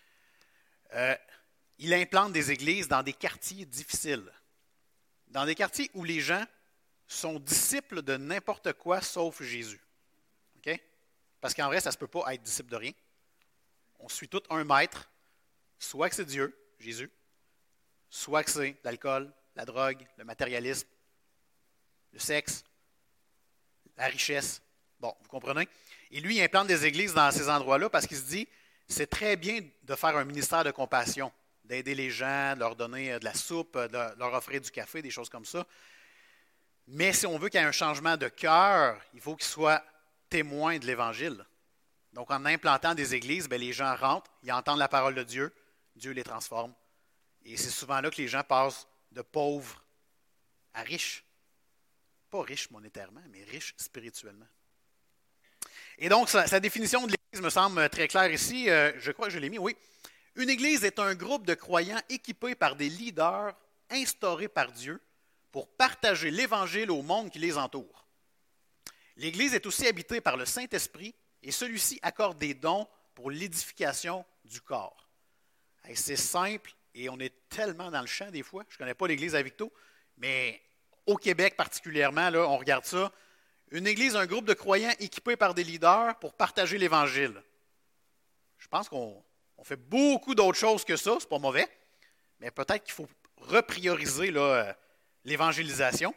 il implante des églises dans des quartiers difficiles, dans des quartiers où les gens sont disciples de n'importe quoi sauf Jésus. OK? Parce qu'en vrai, ça ne se peut pas être disciple de rien. On suit tout un maître, soit que c'est Dieu, Jésus, soit que c'est l'alcool, la drogue, le matérialisme, le sexe, la richesse. Bon, vous comprenez? Et lui, il implante des églises dans ces endroits-là parce qu'il se dit, c'est très bien de faire un ministère de compassion, d'aider les gens, de leur donner de la soupe, de leur offrir du café, des choses comme ça. Mais si on veut qu'il y ait un changement de cœur, il faut qu'ils soient témoins de l'Évangile. Donc, en implantant des églises, bien, les gens rentrent, ils entendent la parole de Dieu, Dieu les transforme. Et c'est souvent là que les gens passent de pauvres à riches. Pas riches monétairement, mais riches spirituellement. Et donc, sa définition de l'Église me semble très claire ici. Je crois que je l'ai mis, oui. Une Église est un groupe de croyants équipés par des leaders instaurés par Dieu pour partager l'Évangile au monde qui les entoure. L'Église est aussi habitée par le Saint-Esprit et celui-ci accorde des dons pour l'édification du corps. Et c'est simple et on est tellement dans le champ des fois. Je ne connais pas l'Église à Victo, mais au Québec particulièrement, là, on regarde ça. Une Église, un groupe de croyants équipés par des leaders pour partager l'Évangile. Je pense qu'on fait beaucoup d'autres choses que ça, c'est pas mauvais, mais peut-être qu'il faut reprioriser là, l'évangélisation.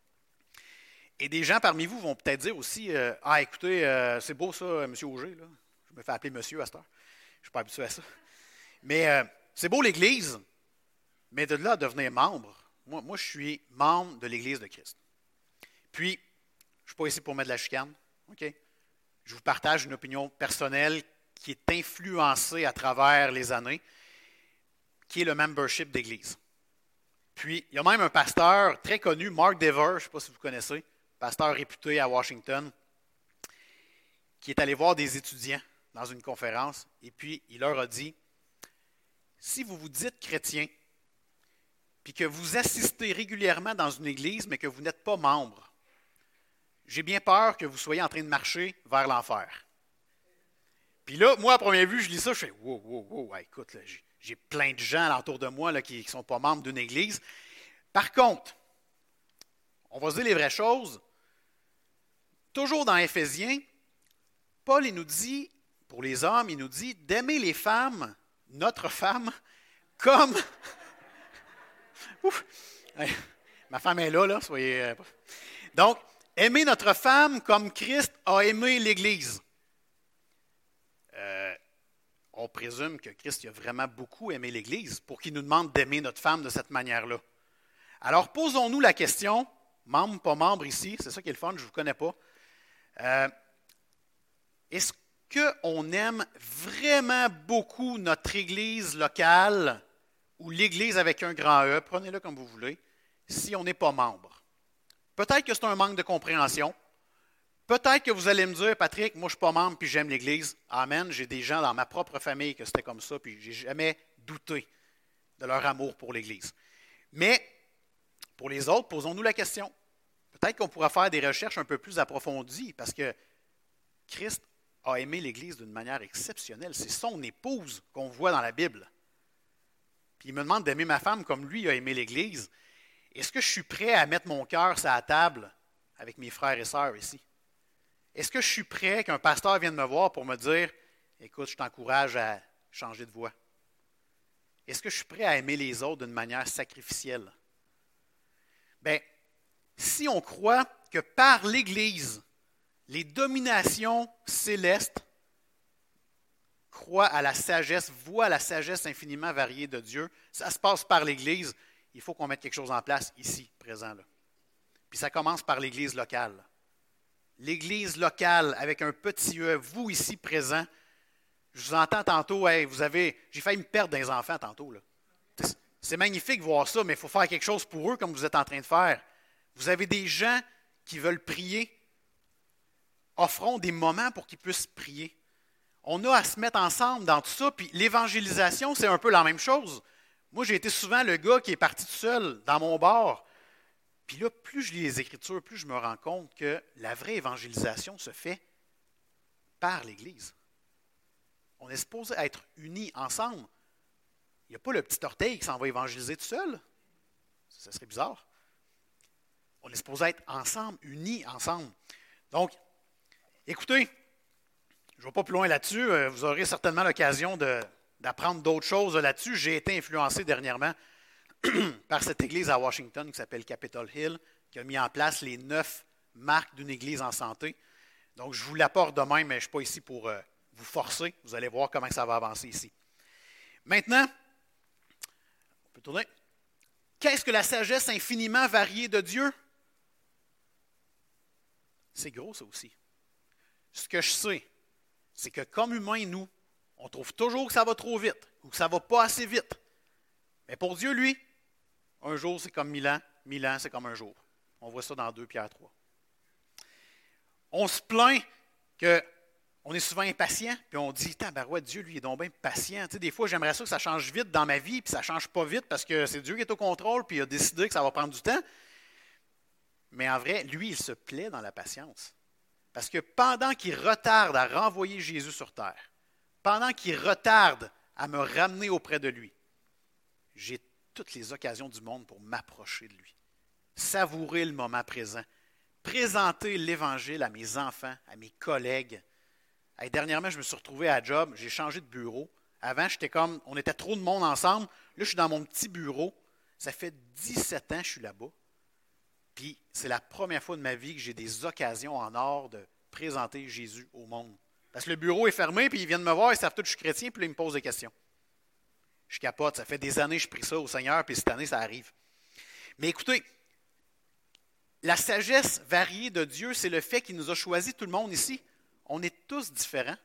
Et des gens parmi vous vont peut-être dire aussi ah, écoutez, c'est beau ça, M. Auger, là. Je me fais appeler monsieur à cette heure. Je ne suis pas habitué à ça. Mais c'est beau l'Église, mais de là à devenir membre, moi je suis membre de l'Église de Christ. Puis, je ne suis pas ici pour mettre de la chicane. OK? Je vous partage une opinion personnelle qui est influencée à travers les années, qui est le membership d'Église. Puis, il y a même un pasteur très connu, Mark Dever, je ne sais pas si vous connaissez, pasteur réputé à Washington, qui est allé voir des étudiants dans une conférence, et puis il leur a dit, si vous vous dites chrétien, puis que vous assistez régulièrement dans une église, mais que vous n'êtes pas membre, j'ai bien peur que vous soyez en train de marcher vers l'enfer. Puis là, moi, à première vue, je lis ça, je fais « Wow, wow, wow, ouais, écoute, là, j'ai plein de gens alentour de moi là, qui ne sont pas membres d'une église. » Par contre, on va se dire les vraies choses. Toujours dans Éphésiens, Paul, il nous dit, pour les hommes, il nous dit d'aimer les femmes, notre femme, comme... Ouf. Ma femme est là, soyez... Donc, aimer notre femme comme Christ a aimé l'Église. On présume que Christ a vraiment beaucoup aimé l'Église pour qu'il nous demande d'aimer notre femme de cette manière-là. Alors, posons-nous la question, membre, pas membre ici, c'est ça qui est le fun, je ne vous connais pas. Est-ce qu'on aime vraiment beaucoup notre Église locale ou l'Église avec un grand E, prenez-le comme vous voulez, si on n'est pas membre? Peut-être que c'est un manque de compréhension. Peut-être que vous allez me dire, Patrick, moi je ne suis pas membre puis j'aime l'Église. Amen. J'ai des gens dans ma propre famille que c'était comme ça, puis je n'ai jamais douté de leur amour pour l'Église. Mais pour les autres, posons-nous la question. Peut-être qu'on pourra faire des recherches un peu plus approfondies parce que Christ a aimé l'Église d'une manière exceptionnelle. C'est son épouse qu'on voit dans la Bible. Puis il me demande d'aimer ma femme comme lui a aimé l'Église. Est-ce que je suis prêt à mettre mon cœur sur la table avec mes frères et sœurs ici? Est-ce que je suis prêt qu'un pasteur vienne me voir pour me dire « Écoute, je t'encourage à changer de voie » ? Est-ce que je suis prêt à aimer les autres d'une manière sacrificielle? Bien, si on croit que par l'Église, les dominations célestes croient à la sagesse, voient la sagesse infiniment variée de Dieu, ça se passe par l'Église, il faut qu'on mette quelque chose en place ici, présent. Là. Puis ça commence par l'Église locale. L'Église locale avec un petit E, vous ici présent, je vous entends tantôt, hey, j'ai failli me perdre des enfants tantôt. Là. C'est magnifique de voir ça, mais il faut faire quelque chose pour eux comme vous êtes en train de faire. Vous avez des gens qui veulent prier. Offrons des moments pour qu'ils puissent prier. On a à se mettre ensemble dans tout ça, puis l'évangélisation, c'est un peu la même chose. Moi, j'ai été souvent le gars qui est parti tout seul dans mon bar. Puis là, plus je lis les Écritures, plus je me rends compte que la vraie évangélisation se fait par l'Église. On est supposé être unis ensemble. Il n'y a pas le petit orteil qui s'en va évangéliser tout seul. Ça serait bizarre. On est supposé être ensemble, unis ensemble. Donc, écoutez, je ne vais pas plus loin là-dessus. Vous aurez certainement l'occasion d'apprendre d'autres choses là-dessus. J'ai été influencé dernièrement par cette église à Washington qui s'appelle Capitol Hill, qui a mis en place les 9 marques d'une église en santé. Donc, je vous l'apporte demain, mais je ne suis pas ici pour vous forcer. Vous allez voir comment ça va avancer ici. Maintenant, on peut tourner. Qu'est-ce que la sagesse infiniment variée de Dieu? C'est gros, ça aussi. Ce que je sais, c'est que comme humains, nous, on trouve toujours que ça va trop vite ou que ça ne va pas assez vite. Mais pour Dieu, lui, un jour, c'est comme 1000 ans, c'est comme un jour. On voit ça dans 2 Pierre 3. On se plaint qu'on est souvent impatient, puis on dit, tabarouette, Dieu, lui, est donc bien patient. Tu sais, des fois, j'aimerais ça que ça change vite dans ma vie, puis ça ne change pas vite parce que c'est Dieu qui est au contrôle, puis il a décidé que ça va prendre du temps. Mais en vrai, lui, il se plaît dans la patience. Parce que pendant qu'il retarde à renvoyer Jésus sur terre, pendant qu'il retarde à me ramener auprès de lui, j'ai toutes les occasions du monde pour m'approcher de lui. Savourer le moment présent. Présenter l'Évangile à mes enfants, à mes collègues. Hey, dernièrement, je me suis retrouvé à la job, j'ai changé de bureau. Avant, on était trop de monde ensemble. Là, je suis dans mon petit bureau. Ça fait 17 ans que je suis là-bas. Puis, c'est la première fois de ma vie que j'ai des occasions en or de présenter Jésus au monde. Parce que le bureau est fermé, puis ils viennent me voir, ils savent tous que je suis chrétien, puis là, ils me posent des questions. Je capote, ça fait des années que je prie ça au Seigneur, puis cette année, ça arrive. Mais écoutez, la sagesse variée de Dieu, c'est le fait qu'il nous a choisis, tout le monde ici. On est tous différents.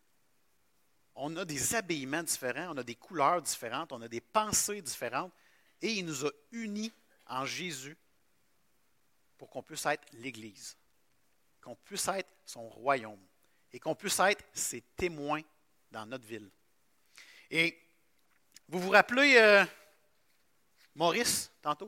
On a des habillements différents, on a des couleurs différentes, on a des pensées différentes. et il nous a unis en Jésus pour qu'on puisse être l'Église, qu'on puisse être son royaume et qu'on puisse être ses témoins dans notre ville. Et vous vous rappelez Maurice, tantôt?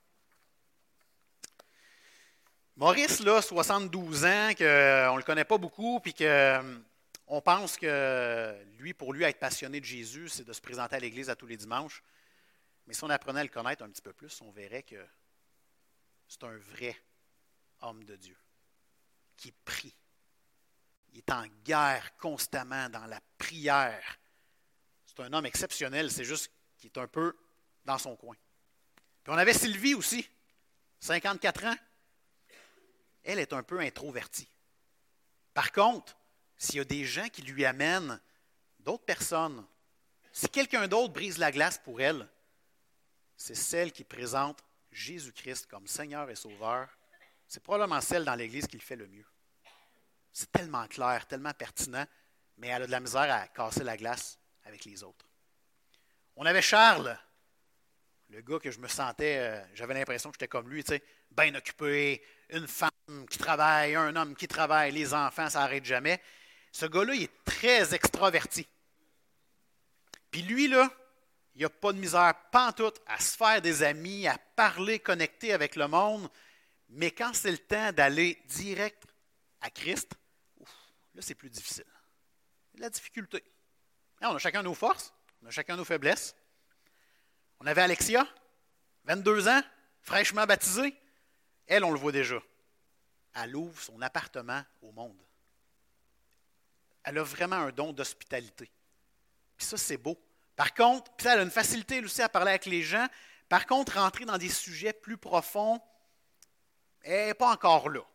Maurice, là, 72 ans, qu'on ne le connaît pas beaucoup, puis qu'on pense que pour lui, être passionné de Jésus, c'est de se présenter à l'Église à tous les dimanches. Mais si on apprenait à le connaître un petit peu plus, on verrait que c'est un vrai homme de Dieu qui prie. Il est en guerre constamment dans la prière. C'est un homme exceptionnel, c'est juste qu'il est un peu dans son coin. Puis on avait Sylvie aussi, 54 ans. Elle est un peu introvertie. Par contre, s'il y a des gens qui lui amènent d'autres personnes, si quelqu'un d'autre brise la glace pour elle, c'est celle qui présente Jésus-Christ comme Seigneur et Sauveur. C'est probablement celle dans l'Église qui le fait le mieux. C'est tellement clair, tellement pertinent, mais elle a de la misère à casser la glace avec les autres. On avait Charles, le gars que je me sentais, j'avais l'impression que j'étais comme lui, tu sais, bien occupé, une femme qui travaille, un homme qui travaille, les enfants, ça n'arrête jamais. Ce gars-là, il est très extraverti. Puis lui, là, il n'a pas de misère pantoute à se faire des amis, à parler, connecter avec le monde. Mais quand c'est le temps d'aller direct à Christ, là, c'est plus difficile. C'est de la difficulté. Là, on a chacun nos forces, on a chacun nos faiblesses. On avait Alexia, 22 ans, fraîchement baptisée. Elle, on le voit déjà. Elle ouvre son appartement au monde. Elle a vraiment un don d'hospitalité. Puis ça, c'est beau. Par contre, puis elle a une facilité aussi à parler avec les gens. Par contre, rentrer dans des sujets plus profonds, elle n'est pas encore là.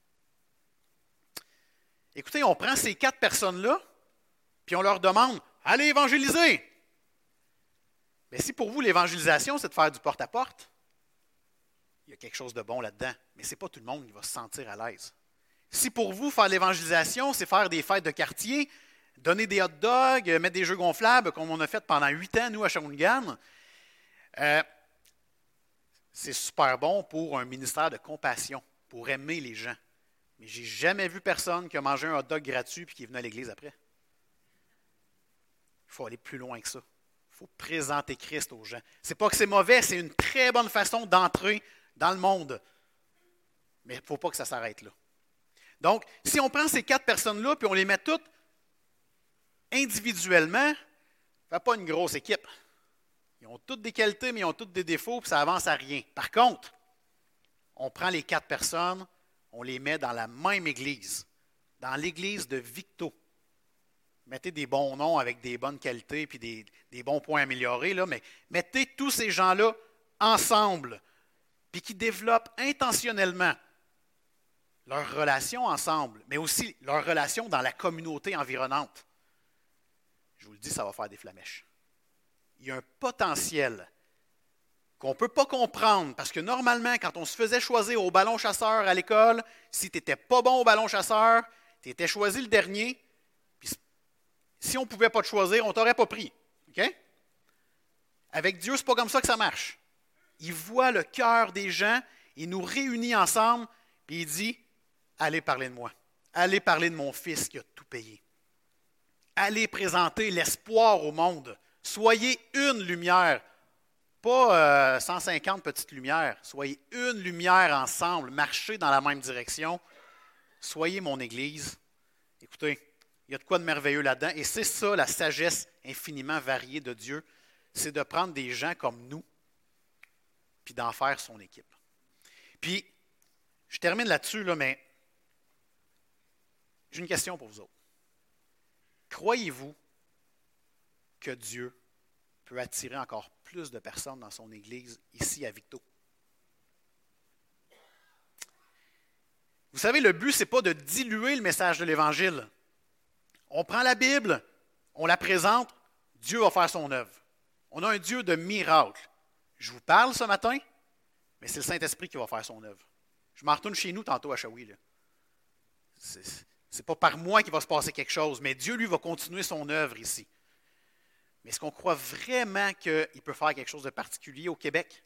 Écoutez, on prend ces 4 personnes-là, puis on leur demande « Allez évangéliser! » Mais si pour vous, l'évangélisation, c'est de faire du porte-à-porte, il y a quelque chose de bon là-dedans, mais ce n'est pas tout le monde qui va se sentir à l'aise. Si pour vous, faire l'évangélisation, c'est faire des fêtes de quartier, donner des hot dogs, mettre des jeux gonflables, comme on a fait pendant 8 ans, nous, à Shawinigan, c'est super bon pour un ministère de compassion, pour aimer les gens. Mais je n'ai jamais vu personne qui a mangé un hot dog gratuit et qui est venu à l'église après. Il faut aller plus loin que ça. Il faut présenter Christ aux gens. Ce n'est pas que c'est mauvais, c'est une très bonne façon d'entrer dans le monde. Mais il ne faut pas que ça s'arrête là. Donc, si on prend ces 4 personnes-là et on les met toutes individuellement, ça ne fait pas une grosse équipe. Ils ont toutes des qualités, mais ils ont toutes des défauts, puis ça avance à rien. Par contre, on prend les 4 personnes, on les met dans la même église, dans l'église de Victo. Mettez des bons noms avec des bonnes qualités puis des bons points améliorés, là, mais mettez tous ces gens-là ensemble, puis qui développent intentionnellement leur relation ensemble, mais aussi leur relation dans la communauté environnante. Je vous le dis, ça va faire des flamèches. Il y a un potentiel qu'on ne peut pas comprendre, parce que normalement, quand on se faisait choisir au ballon chasseur à l'école, si tu n'étais pas bon au ballon chasseur, tu étais choisi le dernier, puis si on ne pouvait pas te choisir, on ne t'aurait pas pris. Okay? Avec Dieu, ce n'est pas comme ça que ça marche. Il voit le cœur des gens, il nous réunit ensemble, puis il dit, allez parler de moi. Allez parler de mon fils qui a tout payé. Allez présenter l'espoir au monde. Soyez une lumière, pas 150 petites lumières. Soyez une lumière ensemble, marchez dans la même direction. Soyez mon Église. Écoutez, il y a de quoi de merveilleux là-dedans. Et c'est ça la sagesse infiniment variée de Dieu. C'est de prendre des gens comme nous, puis d'en faire son équipe. Puis, je termine là-dessus, là, mais j'ai une question pour vous autres. Croyez-vous que Dieu peut attirer encore plus de personnes dans son Église ici à Victo? Vous savez, le but, ce n'est pas de diluer le message de l'Évangile. On prend la Bible, on la présente, Dieu va faire son œuvre. On a un Dieu de miracles. Je vous parle ce matin, mais c'est le Saint-Esprit qui va faire son œuvre. Je m'en retourne chez nous tantôt à Shawi. C'est pas par moi qu'il va se passer quelque chose, mais Dieu, lui, va continuer son œuvre ici. Mais est-ce qu'on croit vraiment qu'il peut faire quelque chose de particulier au Québec?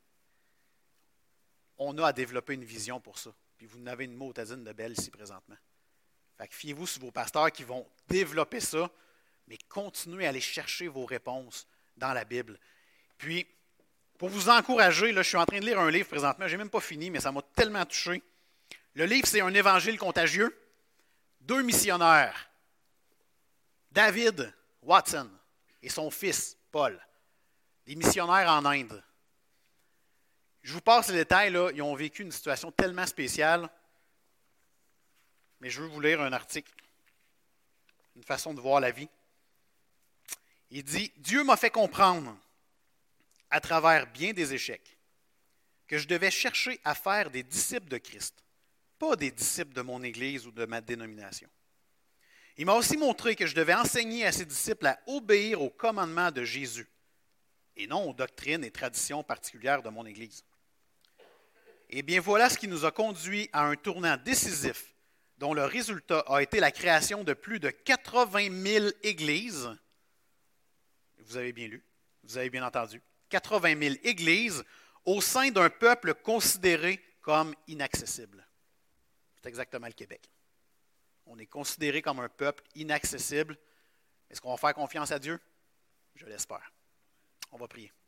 On a à développer une vision pour ça. Puis vous en avez une motadine de belle ici présentement. Fait que fiez-vous sur vos pasteurs qui vont développer ça, mais continuez à aller chercher vos réponses dans la Bible. Puis, pour vous encourager, là, je suis en train de lire un livre présentement, je n'ai même pas fini, mais ça m'a tellement touché. Le livre, c'est Un évangile contagieux. 2 missionnaires, David Watson et son fils, Paul, des missionnaires en Inde. Je vous passe les détails, là, ils ont vécu une situation tellement spéciale, mais je veux vous lire un article, une façon de voir la vie. Il dit « Dieu m'a fait comprendre, à travers bien des échecs, que je devais chercher à faire des disciples de Christ, pas des disciples de mon Église ou de ma dénomination. Il m'a aussi montré que je devais enseigner à ses disciples à obéir aux commandements de Jésus, et non aux doctrines et traditions particulières de mon Église. Eh bien, voilà ce qui nous a conduit à un tournant décisif, dont le résultat a été la création de plus de 80 000 églises. Vous avez bien lu, vous avez bien entendu. 80 000 églises au sein d'un peuple considéré comme inaccessible. C'est exactement le Québec. On est considéré comme un peuple inaccessible. Est-ce qu'on va faire confiance à Dieu? Je l'espère. On va prier.